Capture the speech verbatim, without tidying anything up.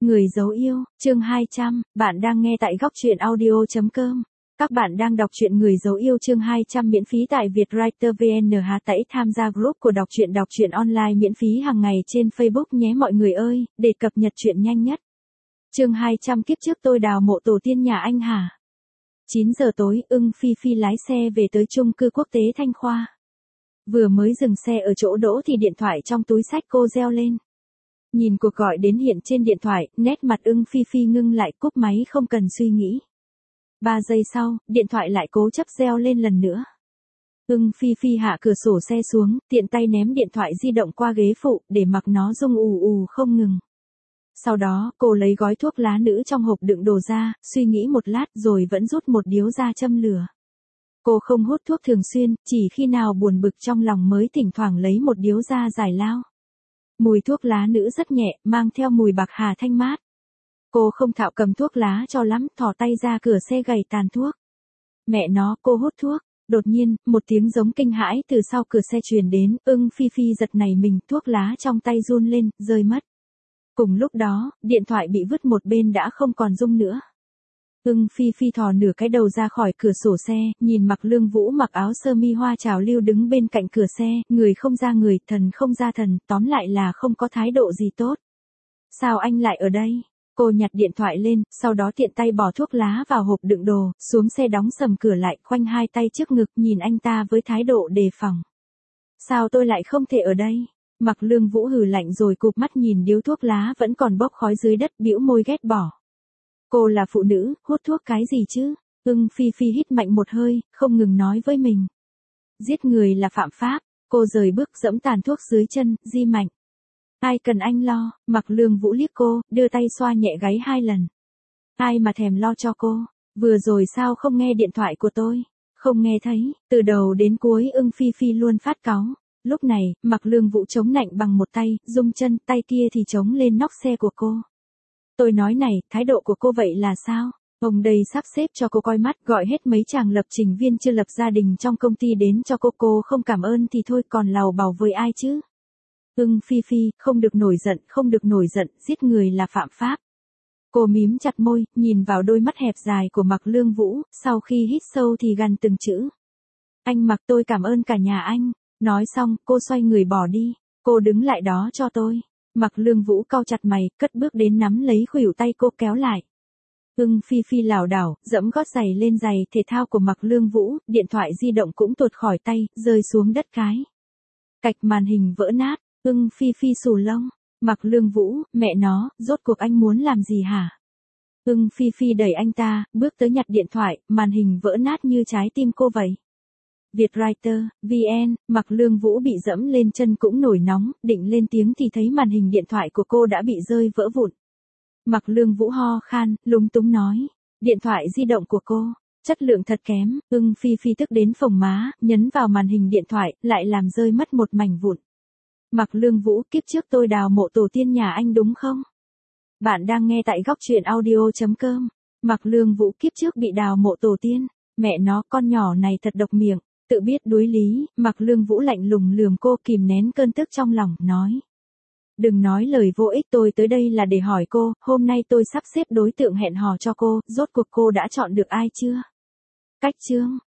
Người dấu yêu, chương hai trăm, bạn đang nghe tại góc truyện audio chấm com. Các bạn đang đọc truyện Người dấu yêu chương hai trăm miễn phí tại Vietwriter vê en. Há tẩy tham gia group của đọc truyện đọc truyện online miễn phí hàng ngày trên Facebook nhé mọi người ơi, để cập nhật truyện nhanh nhất. Chương hai trăm kiếp trước tôi đào mộ tổ tiên nhà anh hả? chín giờ tối, Ưng Phi Phi lái xe về tới chung cư quốc tế Thanh Khoa. Vừa mới dừng xe ở chỗ đỗ thì điện thoại trong túi xách cô reo lên. Nhìn cuộc gọi đến hiện trên điện thoại, nét mặt Ưng Phi Phi ngưng lại, cúp máy không cần suy nghĩ. Ba giây sau, điện thoại lại cố chấp reo lên lần nữa. Ưng Phi Phi hạ cửa sổ xe xuống, tiện tay ném điện thoại di động qua ghế phụ, để mặc nó rung ù ù không ngừng. Sau đó, cô lấy gói thuốc lá nữ trong hộp đựng đồ ra, suy nghĩ một lát rồi vẫn rút một điếu ra châm lửa. Cô không hút thuốc thường xuyên, chỉ khi nào buồn bực trong lòng mới thỉnh thoảng lấy một điếu ra giải lao. Mùi thuốc lá nữ rất nhẹ, mang theo mùi bạc hà thanh mát. Cô không thạo cầm thuốc lá cho lắm, thò tay ra cửa xe gầy tàn thuốc. Mẹ nó, cô hút thuốc. Đột nhiên, một tiếng giống kinh hãi từ sau cửa xe truyền đến, Ưng Phi Phi giật nảy mình, thuốc lá trong tay run lên, rơi mất. Cùng lúc đó, điện thoại bị vứt một bên đã không còn rung nữa. Ưng Phi Phi thò nửa cái đầu ra khỏi cửa sổ xe, nhìn Mạc Lương Vũ mặc áo sơ mi hoa trào lưu đứng bên cạnh cửa xe, người không ra người, thần không ra thần, tóm lại là không có thái độ gì tốt. Sao anh lại ở đây? Cô nhặt điện thoại lên, sau đó tiện tay bỏ thuốc lá vào hộp đựng đồ, xuống xe đóng sầm cửa lại, khoanh hai tay trước ngực nhìn anh ta với thái độ đề phòng. Sao tôi lại không thể ở đây? Mạc Lương Vũ hừ lạnh rồi cụp mắt nhìn điếu thuốc lá vẫn còn bốc khói dưới đất, bĩu môi ghét bỏ. Cô là phụ nữ, hút thuốc cái gì chứ? Ưng Phi Phi hít mạnh một hơi, không ngừng nói với mình. Giết người là phạm pháp. Cô rời bước giẫm tàn thuốc dưới chân, di mạnh. Ai cần anh lo? Mạc Lương Vũ liếc cô, đưa tay xoa nhẹ gáy hai lần. Ai mà thèm lo cho cô? Vừa rồi sao không nghe điện thoại của tôi? Không nghe thấy, từ đầu đến cuối Ưng Phi Phi luôn phát cáu. Lúc này, Mạc Lương Vũ chống nạnh bằng một tay, rung chân, tay kia thì chống lên nóc xe của cô. Tôi nói này, thái độ của cô vậy là sao? Ông đây sắp xếp cho cô coi mắt, gọi hết mấy chàng lập trình viên chưa lập gia đình trong công ty đến cho cô, cô không cảm ơn thì thôi còn làu bàu với ai chứ? Ưng Phi Phi, không được nổi giận, không được nổi giận, giết người là phạm pháp. Cô mím chặt môi, nhìn vào đôi mắt hẹp dài của Mạc Lương Vũ, sau khi hít sâu thì gằn từng chữ. Anh Mạc, tôi cảm ơn cả nhà anh. Nói xong, cô xoay người bỏ đi. Cô đứng lại đó cho tôi. Mạc Lương Vũ cau chặt mày, cất bước đến nắm lấy khuỷu tay cô kéo lại. Ưng Phi Phi lảo đảo, dẫm gót giày lên giày thể thao của Mạc Lương Vũ, điện thoại di động cũng tuột khỏi tay, rơi xuống đất cái. Cạch màn hình vỡ nát, Ưng Phi Phi xù lông. Mạc Lương Vũ, mẹ nó, rốt cuộc anh muốn làm gì hả? Ưng Phi Phi đẩy anh ta, bước tới nhặt điện thoại, màn hình vỡ nát như trái tim cô vậy. Vietwriter, vê en, Mạc Lương Vũ bị dẫm lên chân cũng nổi nóng, định lên tiếng thì thấy màn hình điện thoại của cô đã bị rơi vỡ vụn. Mạc Lương Vũ ho khan, lúng túng nói, điện thoại di động của cô, chất lượng thật kém. Ưng Phi Phi tức đến phồng má, nhấn vào màn hình điện thoại, lại làm rơi mất một mảnh vụn. Mạc Lương Vũ, kiếp trước tôi đào mộ tổ tiên nhà anh đúng không? Bạn đang nghe tại góc truyện audio chấm com. Mạc Lương Vũ, kiếp trước bị đào mộ tổ tiên, mẹ nó, con nhỏ này thật độc miệng. Tự biết đuối lý, Mạc Lương Vũ lạnh lùng lườm cô, kìm nén cơn tức trong lòng, nói. Đừng nói lời vô ích, tôi tới đây là để hỏi cô, hôm nay tôi sắp xếp đối tượng hẹn hò cho cô, rốt cuộc cô đã chọn được ai chưa? Cách chương,